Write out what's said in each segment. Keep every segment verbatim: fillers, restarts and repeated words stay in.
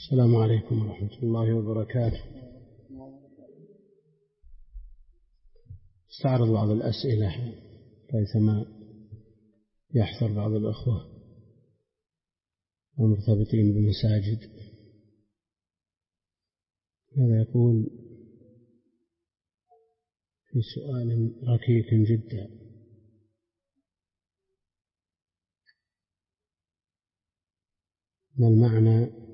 السلام عليكم ورحمة الله وبركاته. استعرض بعض الأسئلة ريثما يحضر بعض الأخوة المرتبطين بمساجد. هذا يقول في سؤال ركيك جدا: ما المعنى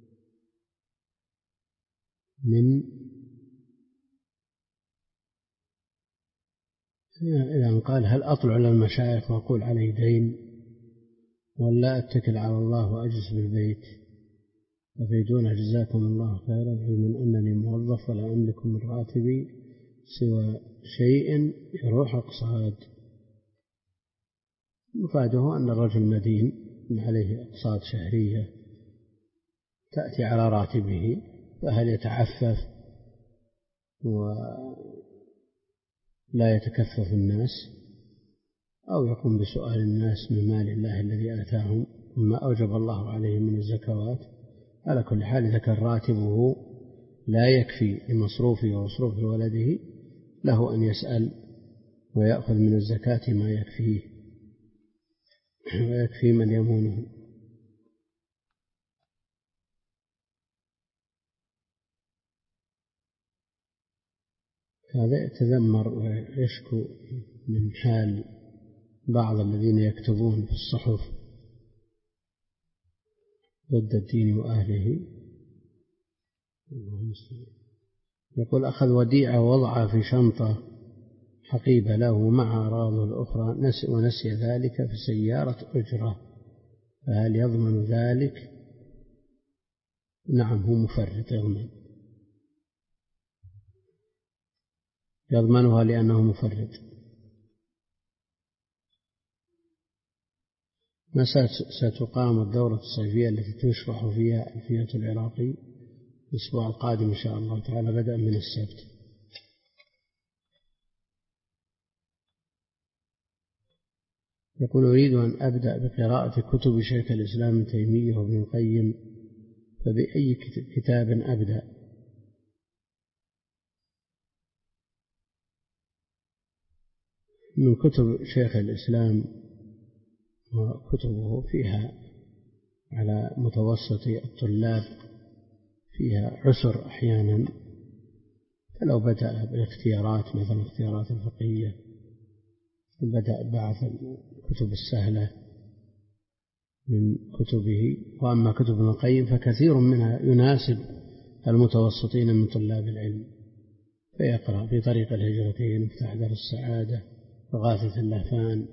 من إذا قال هل أطلع على المشايخ وأقول علي دين ولا أتكل على الله وأجلس بالبيت؟ أفيدونا جزاكم الله خيرا، علما أنني موظف ولا أملك من راتبي سوى شيء يروح أقساط. مفاده أن الرجل مدين عليه أقساط شهرية تأتي على راتبه، فهل يتعفف ولا يتكفف الناس أو يقوم بسؤال الناس من مال الله الذي آتاهم وما أوجب الله عليهم من الزكوات؟ على كل حال إذا كان راتبه لا يكفي لمصروفه ومصروف ولده له أن يسأل ويأخذ من الزكاة ما يكفيه ويكفي من يمونه. هذا يتذمر ويشكو من حال بعض الذين يكتبون في الصحف ضد الدين وأهله. يقول: أخذ وديعة ووضعها في شنطة حقيبة له مع أراضه الأخرى ونسي ذلك في سيارة أجرة، فهل يضمن ذلك؟ نعم، هو مفرط، يضمن يضمنها لأنه مفرط. متى ستقام الدورة الصيفية التي تشرح فيها ألفية العراقي؟ الأسبوع القادم إن شاء الله تعالى، بدءا من السبت. يقول: أريد أن أبدأ بقراءة كتب شيخ الإسلام ابن تيمية وابن القيم، فبأي كتاب أبدأ؟ من كتب شيخ الإسلام وكتبه فيها على متوسط الطلاب فيها عسر أحيانا، فلو بدأ بالاختيارات مثل الاختيارات الفقهية بدأ بعض الكتب السهلة من كتبه. وأما كتب ابن القيم فكثير منها يناسب المتوسطين من طلاب العلم، فيقرأ في طريق الهجرتين، مفتاح دار السعادة، وغاثة اللهفان،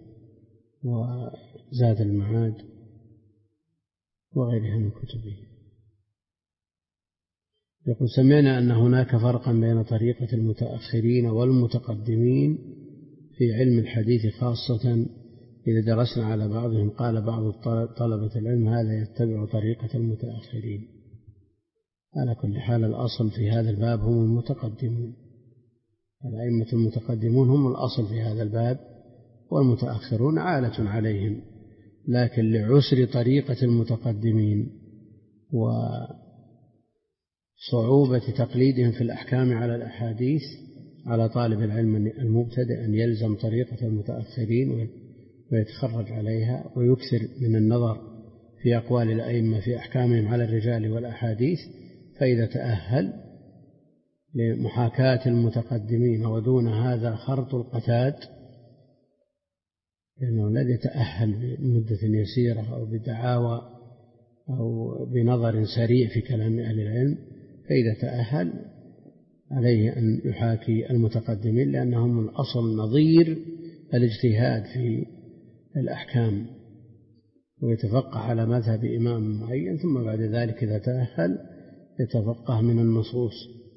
وزاد المعاد، وغيرها من كتبه. يقول: سمعنا أن هناك فرقا بين طريقة المتأخرين والمتقدمين في علم الحديث، خاصة إذا درسنا على بعضهم. قال بعض طلبة العلم: هذا يتبع طريقة المتأخرين. على كل حال الأصل في هذا الباب هم المتقدمون، الأئمة المتقدمون هم الأصل في هذا الباب، والمتأخرون عالة عليهم، لكن لعسر طريقة المتقدمين وصعوبة تقليدهم في الأحكام على الأحاديث على طالب العلم المبتدئ أن يلزم طريقة المتأخرين ويتخرج عليها ويكثر من النظر في أقوال الأئمة في أحكامهم على الرجال والأحاديث. فإذا تأهل لمحاكاة المتقدمين ودون هذا خرط القتاد، لأنه الذي يتأهل بمدة يسيرة أو بدعاوى أو بنظر سريع في كلام أهل العلم، فإذا تأهل عليه أن يحاكي المتقدمين، لأنهم الأصل نظير الاجتهاد في الأحكام، ويتفقه على مذهب إمام معين، ثم بعد ذلك إذا تأهل يتفقه من النصوص.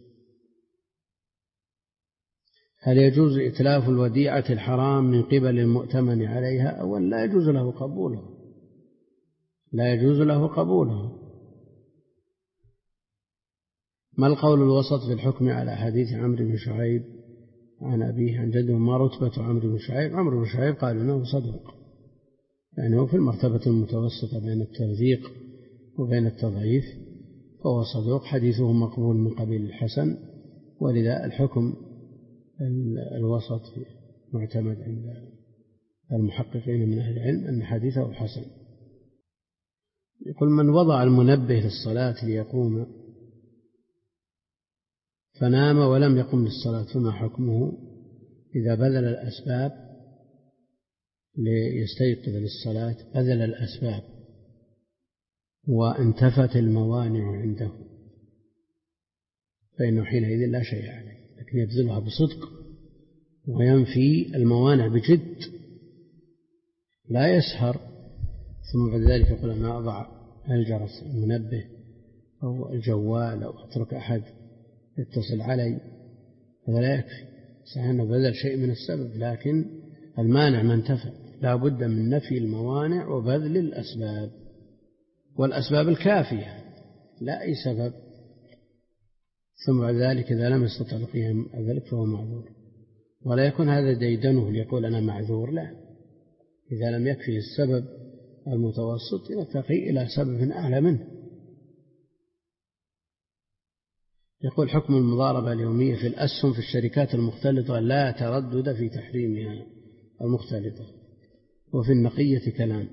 هل يجوز إتلاف الوديعة الحرام من قبل المؤتمن عليها؟ أولا لا يجوز له قبوله، لا يجوز له قبوله. ما القول الوسط في الحكم على حديث عمرو بن شعيب عن أبيه عن جده؟ ما رتبة عمرو بن شعيب؟ عمرو بن شعيب قال إنه صدوق، يعني هو في المرتبة المتوسطة بين التوثيق وبين التضعيف، وهو صدوق حديثه مقبول من قبيل الحسن، ولذا الحكم الوسط معتمد عند المحققين من أهل العلم أن حديثه حسن. يقول: من وضع المنبه للصلاة ليقوم فنام ولم يقم للصلاة فما حكمه إذا بذل الأسباب ليستيقظ للصلاة، بذل الأسباب وانتفت الموانع عنده، فإنه حينئذ لا شيء عليه، لكن يبذلها بصدق وينفي الموانع بجد، لا يسهر ثم بعد ذلك يقول: أنا أضع الجرس المنبه أو الجوال أو أترك أحد يتصل علي، هذا لا يكفي. صحيح أنه بذل شيء من السبب، لكن المانع ما انتفى، لا بد من نفي الموانع وبذل الأسباب، والأسباب الكافية لا أي سبب. ثم بعد ذلك إذا لم يستطع القيام ذلك فهو معذور، ولا يكون هذا ديدنه ليقول أنا معذور، لا، إذا لم يكفي السبب المتوسط يرتقي إلى سبب أعلى منه. يقول: حكم المضاربة اليومية في الأسهم في الشركات المختلطة لا تردد في تحريمها المختلطة، وفي النقية كلام.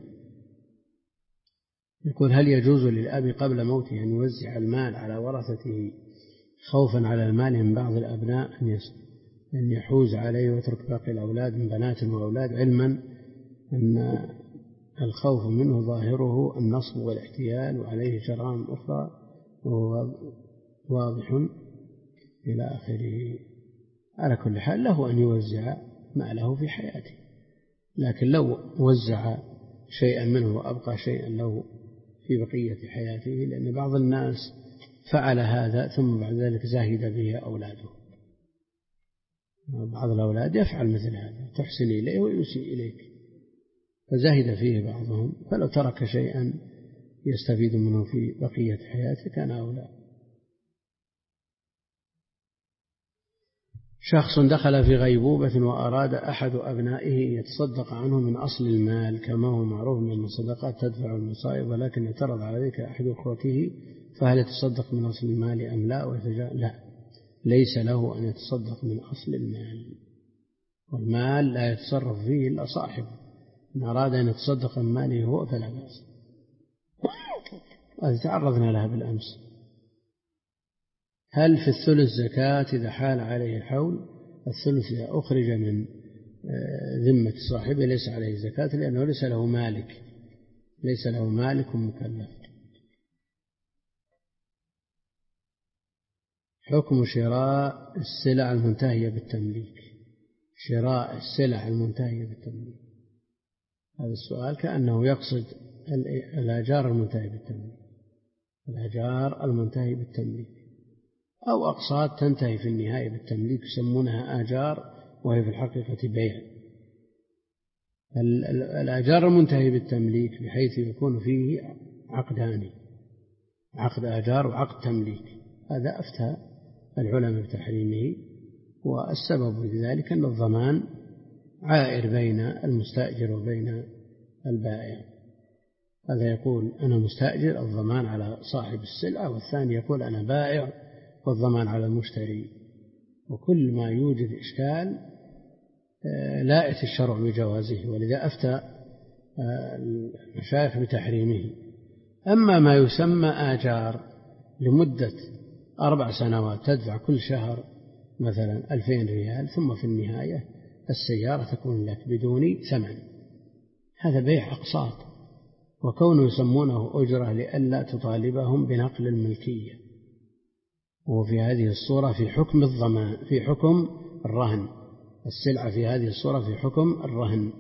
يقول: هل يجوز للأب قبل موته أن يوزع المال على ورثته خوفا على المال من بعض الأبناء أن يحوز عليه ويترك باقي الأولاد من بنات وأولاد، علما أن الخوف منه ظاهره النصب والاحتيال وعليه جرائم أخرى وهو واضح إلى آخره. على كل حال له أن يوزع ماله في حياته، لكن لو وزع شيئا منه وأبقى شيئا له في بقية حياته، لأن بعض الناس فعل هذا ثم بعد ذلك زاهد به أولاده. بعض الأولاد يفعل مثل هذا، تحسن إليه ويسيء إليك، فزاهد فيه بعضهم، فلو ترك شيئا يستفيد منه في بقية حياته كان أولى. شخص دخل في غيبوبة وأراد أحد أبنائه يتصدق عنه من أصل المال كما هو معروف من الصدقات تدفع المصائب، ولكن اعترض على ذلك أحد أخوته، فهل يتصدق من أصل المال أم لا؟ ويتجا... لا، ليس له أن يتصدق من أصل المال، والمال لا يتصرف فيه إلا صاحبه، إن أراد أن يتصدق من ماله هو فلا بأس. هذه تعرضنا لها بالأمس. هل في الثلث زكاة إذا حال عليه الحول؟ الثلث إذا أخرج من ذمة صاحبه ليس عليه زكاة، لأنه ليس له مالك، ليس له مالك مكلف. حكم شراء السلع المنتهية بالتمليك، شراء السلع المنتهية بالتمليك، هذا السؤال كأنه يقصد الآجار المنتهية بالتمليك، الآجار المنتهية بالتمليك أو أقساط تنتهي في النهاية بالتمليك يسمونها آجار، وهي في الحقيقة بيع. الآجار المنتهية بالتمليك بحيث يكون فيه عقدان، عقد آجار وعقد تمليك، هذا أفتى العلماء بتحريمه، والسبب في ذلك أن الضمان عائر بين المستأجر وبين البائع. هذا يقول أنا مستأجر، الضمان على صاحب السلعة، والثاني يقول أنا بائع والضمان على المشتري. وكل ما يوجد إشكال لا يأتي الشرع بجوازه، ولذا أفتى المشايخ بتحريمه. أما ما يسمى آجار لمدة أربع سنوات تدفع كل شهر مثلا ألفين ريال، ثم في النهاية السيارة تكون لك بدون ثمن، هذا بيع أقساط، وكونه يسمونه أجرة لئلا تطالبهم بنقل الملكية، وفي هذه الصورة في حكم الضمان، في حكم الرهن، السلعة في هذه الصورة في حكم الرهن.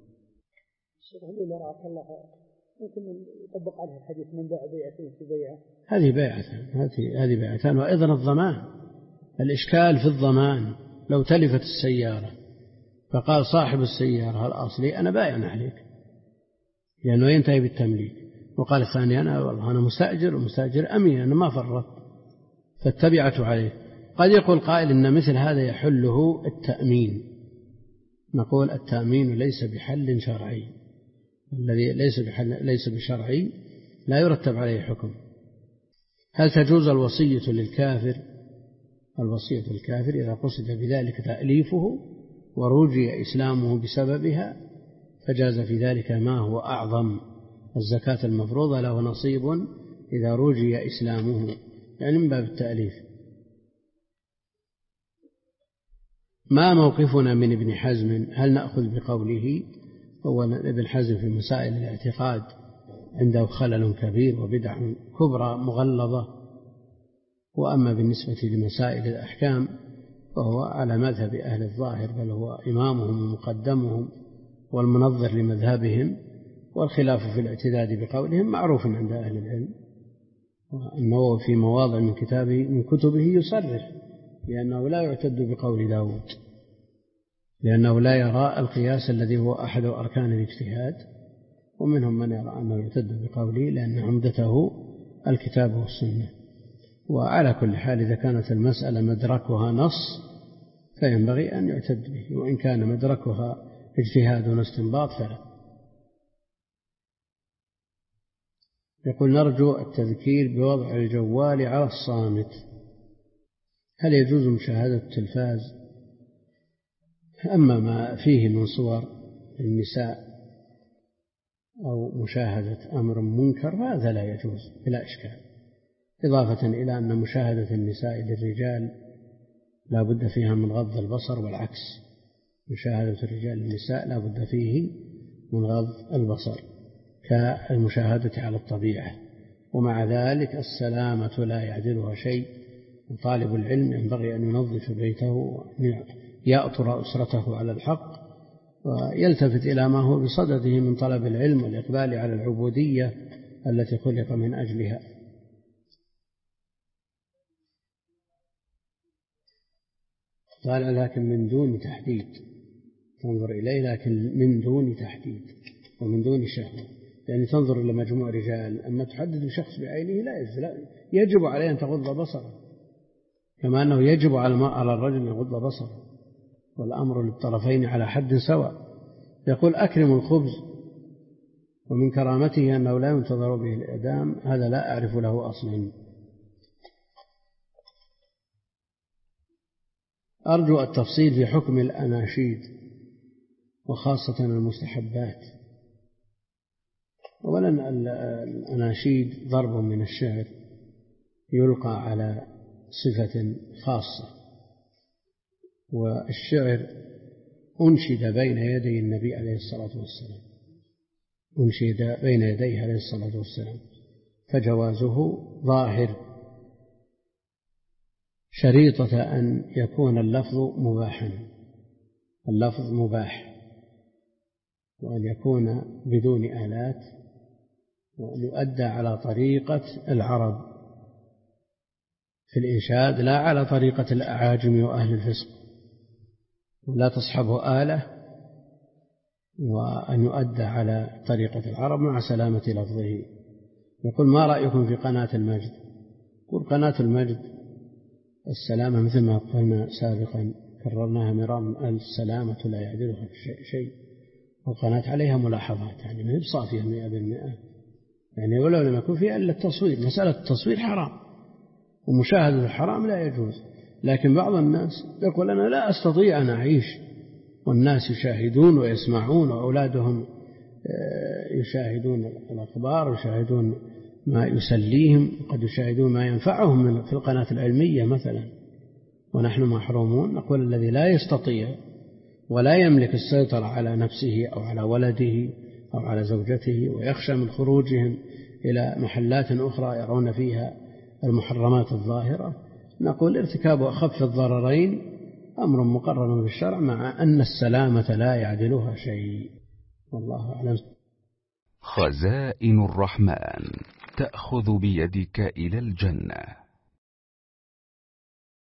ممكن يطبق عليه الحديث من باع بيعتين في بيعة، هذه بيعتان، هذه هذه بيعتان. وأيضا الضمان، الإشكال في الضمان لو تلفت السيارة فقال صاحب السيارة الأصلي أنا بايع عليك لأنه ينتهي بالتمليك، وقال الثاني أنا والله أنا مستأجر ومستأجر أمين أنا ما فرط، فاتبعت عليه. قد يقول قائل إن مثل هذا يحله التأمين، نقول التأمين ليس بحل شرعي، الذي ليس بحل ليس بشرعي لا يرتب عليه حكم. هل تجوز الوصية للكافر؟ الوصية للكافر إذا قصد بذلك تأليفه ورجي إسلامه بسببها فجاز في ذلك ما هو أعظم. الزكاة المفروضة له نصيب إذا رجي إسلامه، يعني من باب التأليف. ما موقفنا من ابن حزم؟ هل نأخذ بقوله؟ هو ابن حزم في مسائل الاعتقاد عنده خلل كبير وبدع كبرى مغلظة، وأما بالنسبة لمسائل الأحكام فهو على مذهب أهل الظاهر، بل هو إمامهم ومقدمهم والمنظر لمذهبهم، والخلاف في الاعتداد بقولهم معروف عند أهل العلم. والنووي في مواضع من كتابه من كتبه يصرح لأنه لا يعتد بقول داود، لأنه لا يرى القياس الذي هو أحد أركان الاجتهاد، ومنهم من يرى أنه يعتد بقوله لأن عمدته الكتاب والسنة. وعلى كل حال إذا كانت المسألة مدركها نص فينبغي أن يعتد به، وإن كان مدركها اجتهاد واستنباط فلا. يقول نرجو التذكير بوضع الجوال على الصامت، هل يجوز مشاهدة التلفاز؟ أما ما فيه من صور النساء أو مشاهدة أمر منكر هذا لا يجوز بلا إشكال، إضافة إلى أن مشاهدة النساء للرجال لا بد فيها من غض البصر، والعكس مشاهدة الرجال للنساء لا بد فيه من غض البصر كالمشاهدة على الطبيعة. ومع ذلك السلامة لا يعدلها شيء، وطالب العلم ينبغي أن ينظف بيته وأن يأطر أسرته على الحق، ويلتفت إلى ما هو بصدده من طلب العلم والإقبال على العبودية التي خلق من أجلها. قال لكن من دون تحديد، تنظر إليه لكن من دون تحديد ومن دون شهوة، يعني تنظر إلى مجموع رجال، أما تحدد بشخص بعينه لا يجوز، لا يجب عليه أن تغض بصره، كما أنه يجب على الرجل أن يغض بصره، والأمر للطرفين على حد سواء. يقول أكرم الخبز، ومن كرامته أنه لا ينتظر به الإعدام، هذا لا أعرف له أصلا. أرجو التفصيل في حكم الأناشيد وخاصة المستحبات. أولا الأناشيد ضرب من الشعر يلقى على صفة خاصة، والشعر أنشد بين يدي النبي عليه الصلاة والسلام، أنشد بين يديه عليه الصلاة والسلام، فجوازه ظاهر، شريطة أن يكون اللفظ مباحا، اللفظ مباح، وأن يكون بدون آلات، وأن يؤدى على طريقة العرب في الإنشاد لا على طريقة الأعاجم وأهل الفسق، ولا تصحبه آلة، وأن يؤدى على طريقة العرب مع سلامة لفظه. يقول ما رأيكم في قناة المجد؟ يقول قناة المجد السلامة مثل ما قلنا سابقا كررناها مرارا، السلامة لا يعدلها شيء، والقناة عليها ملاحظات، يعني ما هي بصافية مئة بالمئة، يعني ولو لم يكن فيها إلا التصوير، مسألة التصوير حرام ومشاهدة الحرام لا يجوز، لكن بعض الناس يقول أنا لا أستطيع أن أعيش والناس يشاهدون ويسمعون، وأولادهم يشاهدون الأخبار ويشاهدون ما يسليهم، وقد يشاهدون ما ينفعهم في القناة العلمية مثلا، ونحن محرومون. نقول الذي لا يستطيع ولا يملك السيطرة على نفسه أو على ولده أو على زوجته، ويخشى من خروجهم إلى محلات أخرى يرون فيها المحرمات الظاهرة، نقول ارتكاب أخف الضررين أمر مقرر بالشرع، مع أن السلامة لا يعدلها شيء، والله أعلم. خزائن الرحمن تأخذ بيدك إلى الجنة.